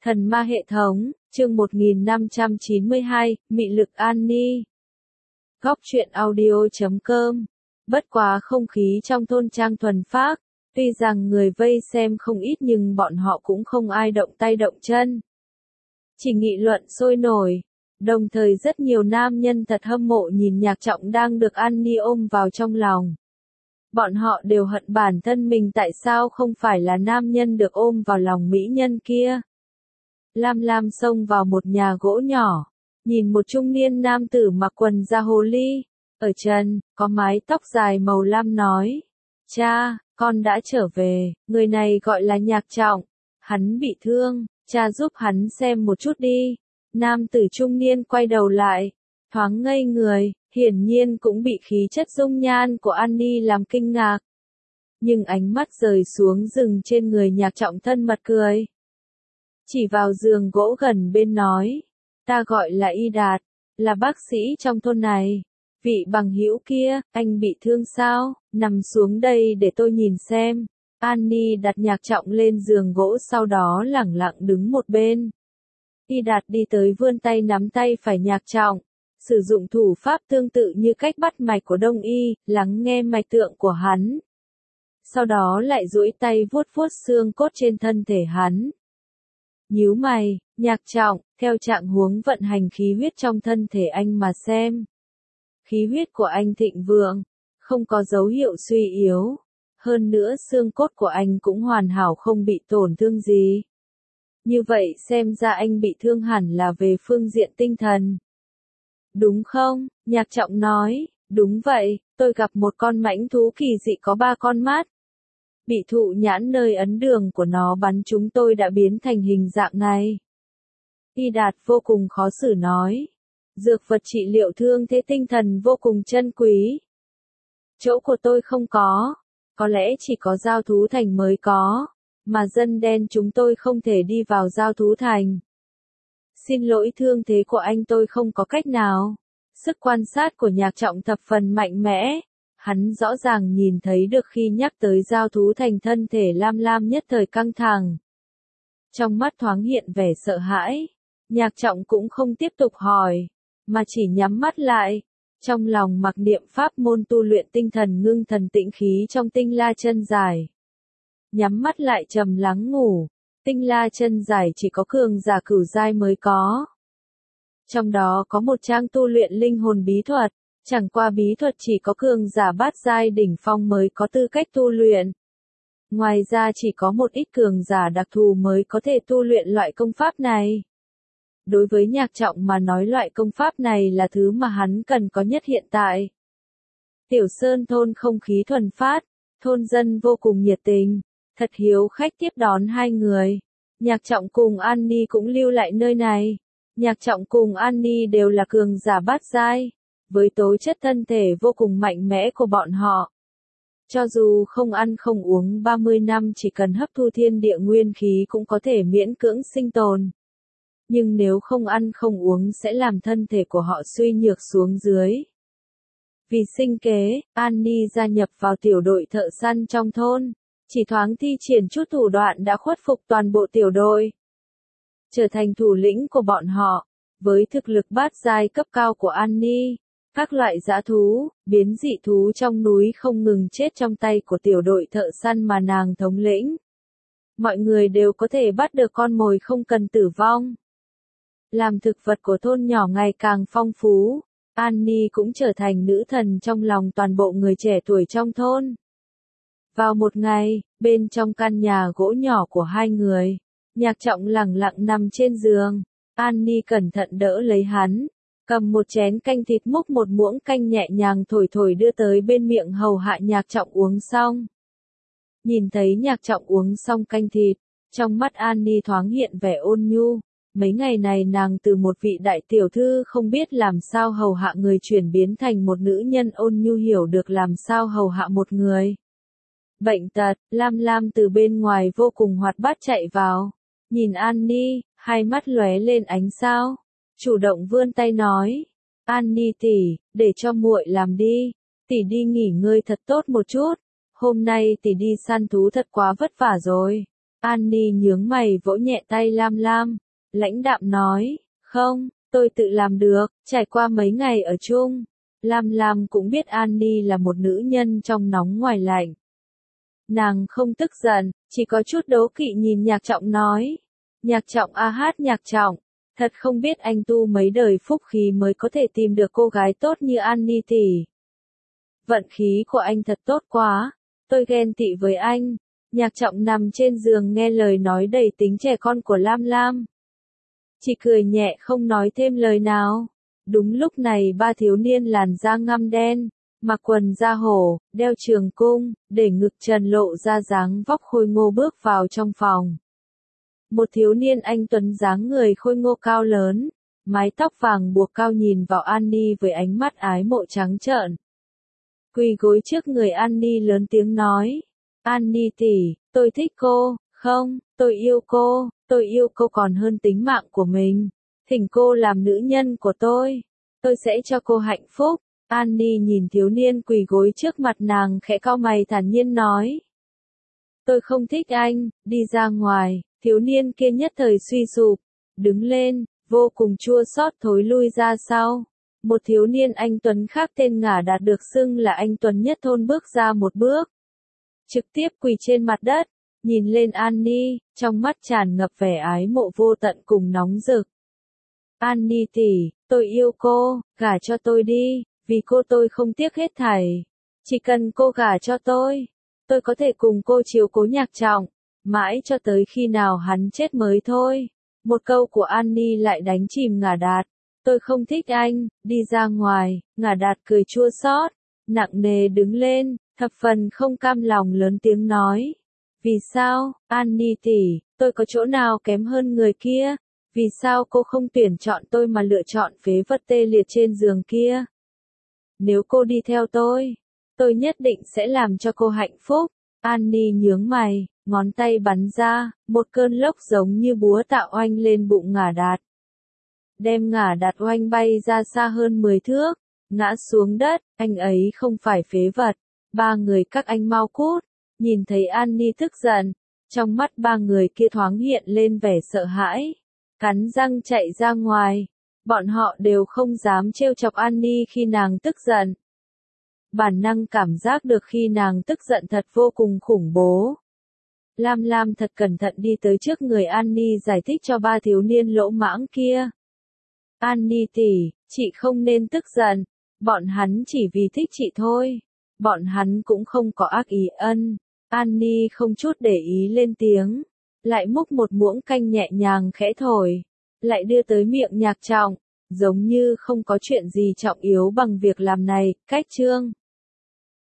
Thần ma hệ thống, chương 1592, mị lực Annie. Góc truyện audio.com. Bất quá không khí trong thôn trang thuần phác, tuy rằng người vây xem không ít nhưng bọn họ cũng không ai động tay động chân. Chỉ nghị luận sôi nổi, đồng thời rất nhiều nam nhân thật hâm mộ nhìn Nhạc Trọng đang được Annie ôm vào trong lòng. Bọn họ đều hận bản thân mình tại sao không phải là nam nhân được ôm vào lòng mỹ nhân kia. Lam Lam xông vào một nhà gỗ nhỏ, nhìn một trung niên nam tử mặc quần da hồ ly, ở chân, có mái tóc dài màu lam nói. Cha, con đã trở về, người này gọi là Nhạc Trọng, hắn bị thương, cha giúp hắn xem một chút đi. Nam tử trung niên quay đầu lại, thoáng ngây người, hiển nhiên cũng bị khí chất dung nhan của Annie làm kinh ngạc. Nhưng ánh mắt rời xuống dừng trên người Nhạc Trọng thân mật cười. Chỉ vào giường gỗ gần bên nói, ta gọi là Y Đạt, là bác sĩ trong thôn này. Vị bằng hữu kia, anh bị thương sao? Nằm xuống đây để tôi nhìn xem. Annie đặt Nhạc Trọng lên giường gỗ sau đó lẳng lặng đứng một bên. Y Đạt đi tới vươn tay nắm tay phải Nhạc Trọng, sử dụng thủ pháp tương tự như cách bắt mạch của Đông y, lắng nghe mạch tượng của hắn. Sau đó lại duỗi tay vuốt vuốt xương cốt trên thân thể hắn. Nhíu mày, Nhạc Trọng, theo trạng huống vận hành khí huyết trong thân thể anh mà xem. Khí huyết của anh thịnh vượng, không có dấu hiệu suy yếu. Hơn nữa xương cốt của anh cũng hoàn hảo không bị tổn thương gì. Như vậy xem ra anh bị thương hẳn là về phương diện tinh thần. Đúng không? Nhạc Trọng nói, đúng vậy, tôi gặp một con mãnh thú kỳ dị có 3 con mắt. Bị thụ nhãn nơi ấn đường của nó bắn chúng tôi đã biến thành hình dạng này. Y Đạt vô cùng khó xử nói. Dược vật trị liệu thương thế tinh thần vô cùng chân quý. Chỗ của tôi không có lẽ chỉ có Giao Thú Thành mới có, mà dân đen chúng tôi không thể đi vào Giao Thú Thành. Xin lỗi, thương thế của anh tôi không có cách nào. Sức quan sát của Nhạc Trọng thập phần mạnh mẽ. Hắn rõ ràng nhìn thấy được khi nhắc tới Giao Thú Thành thân thể Lam Lam nhất thời căng thẳng. Trong mắt thoáng hiện vẻ sợ hãi. Nhạc Trọng cũng không tiếp tục hỏi, mà chỉ nhắm mắt lại. Trong lòng mặc niệm pháp môn tu luyện tinh thần ngưng thần tĩnh khí trong Tinh La Chân Giải. Nhắm mắt lại trầm lắng ngủ. Tinh La Chân Giải chỉ có cường giả cửu giai mới có. Trong đó có một trang tu luyện linh hồn bí thuật, chẳng qua bí thuật chỉ có cường giả bát giai đỉnh phong mới có tư cách tu luyện. Ngoài ra chỉ có một ít cường giả đặc thù mới có thể tu luyện loại công pháp này. Đối với Nhạc Trọng mà nói loại công pháp này là thứ mà hắn cần có nhất hiện tại. Tiểu Sơn thôn không khí thuần phát, thôn dân vô cùng nhiệt tình, thật hiếu khách tiếp đón hai người. Nhạc Trọng cùng Annie cũng lưu lại nơi này. Nhạc Trọng cùng Annie đều là cường giả bát giai, với tố chất thân thể vô cùng mạnh mẽ của bọn họ. Cho dù không ăn không uống 30 năm chỉ cần hấp thu thiên địa nguyên khí cũng có thể miễn cưỡng sinh tồn. Nhưng nếu không ăn không uống sẽ làm thân thể của họ suy nhược xuống dưới. Vì sinh kế, Annie gia nhập vào tiểu đội thợ săn trong thôn, chỉ thoáng thi triển chút thủ đoạn đã khuất phục toàn bộ tiểu đội. Trở thành thủ lĩnh của bọn họ, với thực lực bát giai cấp cao của Annie, các loại dã thú, biến dị thú trong núi không ngừng chết trong tay của tiểu đội thợ săn mà nàng thống lĩnh. Mọi người đều có thể bắt được con mồi không cần tử vong. Làm thực vật của thôn nhỏ ngày càng phong phú, Annie cũng trở thành nữ thần trong lòng toàn bộ người trẻ tuổi trong thôn. Vào một ngày, bên trong căn nhà gỗ nhỏ của hai người, Nhạc Trọng lẳng lặng nằm trên giường, Annie cẩn thận đỡ lấy hắn, cầm một chén canh thịt múc một muỗng canh nhẹ nhàng thổi thổi đưa tới bên miệng hầu hạ Nhạc Trọng uống xong. Nhìn thấy Nhạc Trọng uống xong canh thịt, trong mắt Annie thoáng hiện vẻ ôn nhu. Mấy ngày này nàng từ một vị đại tiểu thư không biết làm sao hầu hạ người chuyển biến thành một nữ nhân ôn nhu hiểu được làm sao hầu hạ một người. Bệnh tật, Lam Lam từ bên ngoài vô cùng hoạt bát chạy vào. Nhìn Annie, hai mắt lóe lên ánh sao. Chủ động vươn tay nói. Annie tỷ, để cho muội làm đi. Tỷ đi nghỉ ngơi thật tốt một chút. Hôm nay tỷ đi săn thú thật quá vất vả rồi. Annie nhướng mày vỗ nhẹ tay Lam Lam, lãnh đạm nói, không, tôi tự làm được, trải qua mấy ngày ở chung. Lam Lam cũng biết Annie là một nữ nhân trong nóng ngoài lạnh. Nàng không tức giận, chỉ có chút đố kỵ nhìn Nhạc Trọng nói. Nhạc Trọng a hát Nhạc Trọng, thật không biết anh tu mấy đời phúc khí mới có thể tìm được cô gái tốt như Annie tỷ. Vận khí của anh thật tốt quá, tôi ghen tị với anh. Nhạc Trọng nằm trên giường nghe lời nói đầy tính trẻ con của Lam Lam. Chỉ cười nhẹ không nói thêm lời nào. Đúng lúc này ba thiếu niên làn da ngăm đen, mặc quần da hổ, đeo trường cung, để ngực trần lộ ra dáng vóc khôi ngô bước vào trong phòng. Một thiếu niên anh tuấn dáng người khôi ngô cao lớn, mái tóc vàng buộc cao nhìn vào Annie với ánh mắt ái mộ trắng trợn. Quỳ gối trước người Annie lớn tiếng nói, Annie tỷ, tôi thích cô, không, tôi yêu cô còn hơn tính mạng của mình. Thỉnh cô làm nữ nhân của tôi sẽ cho cô hạnh phúc. Annie nhìn thiếu niên quỳ gối trước mặt nàng khẽ cau mày thản nhiên nói. Tôi không thích anh, đi ra ngoài. Thiếu niên kia nhất thời suy sụp, đứng lên, vô cùng chua xót thối lui ra sau. Một thiếu niên anh tuấn khác tên Ngả Đạt được xưng là anh tuấn nhất thôn bước ra một bước. Trực tiếp quỳ trên mặt đất, nhìn lên Annie, trong mắt tràn ngập vẻ ái mộ vô tận cùng nóng rực. Annie tỷ, tôi yêu cô, gả cho tôi đi, vì cô tôi không tiếc hết thảy. Chỉ cần cô gả cho tôi có thể cùng cô chiếu cố Nhạc Trọng, mãi cho tới khi nào hắn chết mới thôi. Một câu của Annie lại đánh chìm Ngả Đạt. Tôi không thích anh, đi ra ngoài. Ngả Đạt cười chua xót, nặng nề đứng lên, thập phần không cam lòng lớn tiếng nói. Vì sao, Annie tỷ, tôi có chỗ nào kém hơn người kia? Vì sao cô không tuyển chọn tôi mà lựa chọn phế vật tê liệt trên giường kia? Nếu cô đi theo tôi nhất định sẽ làm cho cô hạnh phúc. Annie nhướng mày, ngón tay bắn ra, một cơn lốc giống như búa tạo oanh lên bụng Ngả Đạt. Đem Ngả Đạt oanh bay ra xa hơn 10 thước, ngã xuống đất, anh ấy không phải phế vật. Ba người các anh mau cút. Nhìn thấy Annie tức giận, trong mắt ba người kia thoáng hiện lên vẻ sợ hãi, cắn răng chạy ra ngoài. Bọn họ đều không dám trêu chọc Annie khi nàng tức giận. Bản năng cảm giác được khi nàng tức giận thật vô cùng khủng bố. Lam Lam thật cẩn thận đi tới trước người Annie giải thích cho ba thiếu niên lỗ mãng kia. Annie tỷ, chị không nên tức giận, bọn hắn chỉ vì thích chị thôi. Bọn hắn cũng không có ác ý ân. Annie không chút để ý lên tiếng, lại múc một muỗng canh nhẹ nhàng khẽ thổi, lại đưa tới miệng Nhạc Trọng, giống như không có chuyện gì trọng yếu bằng việc làm này. Cách chương